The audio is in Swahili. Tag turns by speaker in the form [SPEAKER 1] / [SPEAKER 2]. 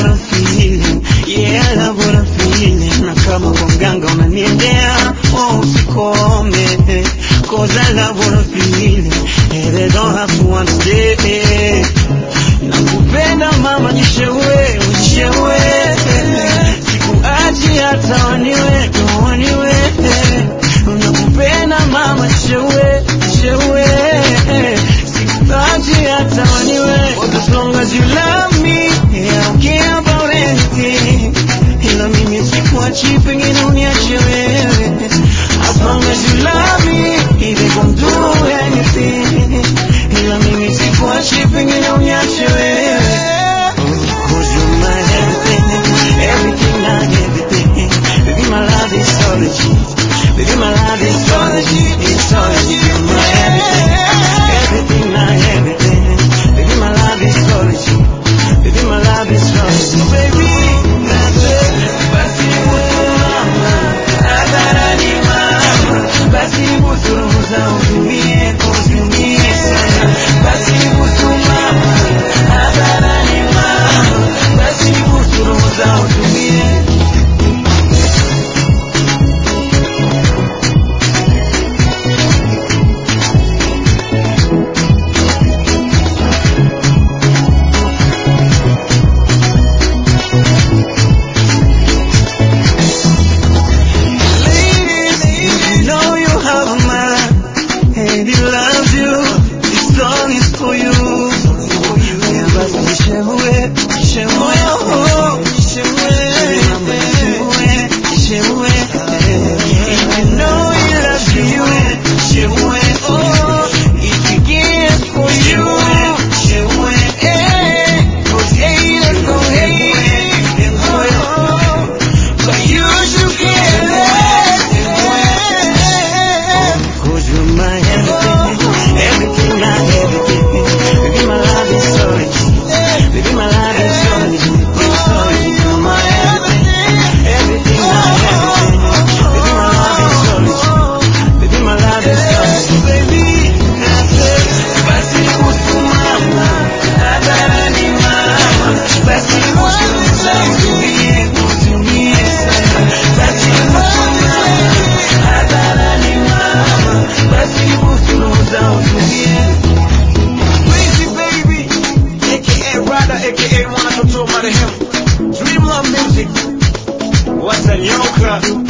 [SPEAKER 1] what I'm feeling, yeah, I love what I'm feeling. Na kama kwa mganga unaniendea, oh usikome, cause I love what I'm feeling, and they don't have to understand. Nakupenda mama, jishewe, ujishewe, sikuachi hata waniwe, waniwe. Nakupenda mama, jishewe, jishewe, sikuachi hata waniwe. As long as you love me, yeah, I don't care about anything. Ila mimi sikuachi, pengine uniache wewe. As long as you love me, they gon' do anything. Ila mimi sikuachi, pengine uniache wewe. Cause you're my everything, everything and everything. Baby, my love is all that you. Baby, my love is all that you. It's all that you. You're my everything, everything and everything. Baby, my love is all that you. Baby, my love is all that you. Baby, that's it. Basi busu mama, hadharani mama. Basi busu ruhusa utumie, usiumie sana. Basi busu mama, hadharani mama. Basi busu ruhusa utumie. AKA Mwana Toto Marehemu. Dream Love Music, Watanyoka.